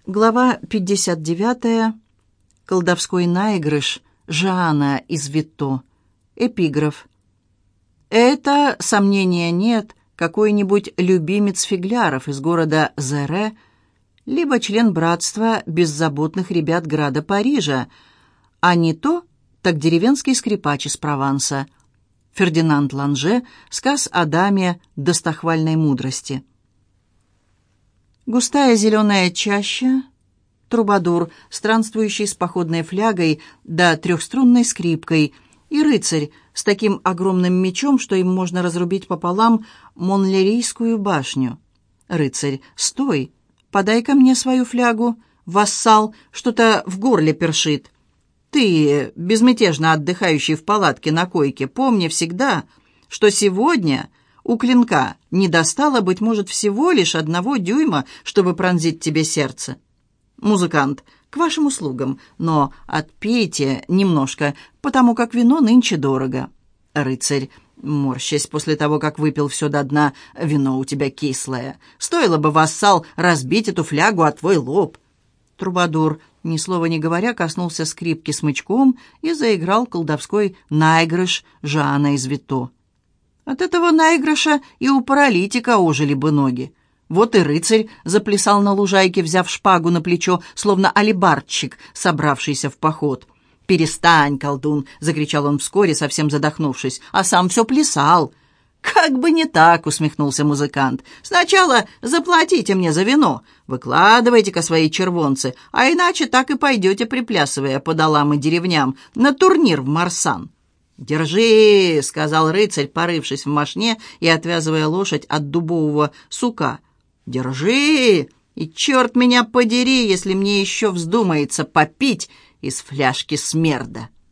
Глава 59. Колдовской наигрыш Жаана из Витто. Эпиграф. Это, сомнения нет, какой-нибудь любимец фигляров из города Зере, либо член братства беззаботных ребят града Парижа, а не то, так деревенский скрипач из Прованса. Фердинанд Ланже. Сказ о даме достохвальной мудрости. Густая зеленая чаща, трубадур, странствующий с походной флягой да трехструнной скрипкой, и рыцарь с таким огромным мечом, что им можно разрубить пополам Монлерийскую башню. Рыцарь, стой, подай-ка мне свою флягу. Вассал что-то в горле першит. Ты, безмятежно отдыхающий в палатке на койке, помни всегда, что сегодня у клинка не достало, быть может, всего лишь 1 дюйма, чтобы пронзить тебе сердце. Музыкант, к вашим услугам, но отпейте немножко, потому как вино нынче дорого. Рыцарь, морщась после того, как выпил все до дна, вино у тебя кислое. Стоило бы, вассал, разбить эту флягу о твой лоб. Трубадур, ни слова не говоря, коснулся скрипки смычком и заиграл колдовской наигрыш Жаана из Витто. От этого наигрыша и у паралитика ожили бы ноги. Вот и рыцарь заплясал на лужайке, взяв шпагу на плечо, словно алебардщик, собравшийся в поход. «Перестань, колдун!» — закричал он вскоре, совсем задохнувшись, а сам все плясал. «Как бы не так!» — усмехнулся музыкант. «Сначала заплатите мне за вино, выкладывайте-ка свои червонцы, а иначе так и пойдете, приплясывая по долам и деревням, на турнир в Марсан». «Держи!» — сказал рыцарь, порывшись в мошне и отвязывая лошадь от дубового сука. «Держи! И черт меня подери, если мне еще вздумается попить из фляжки смерда!»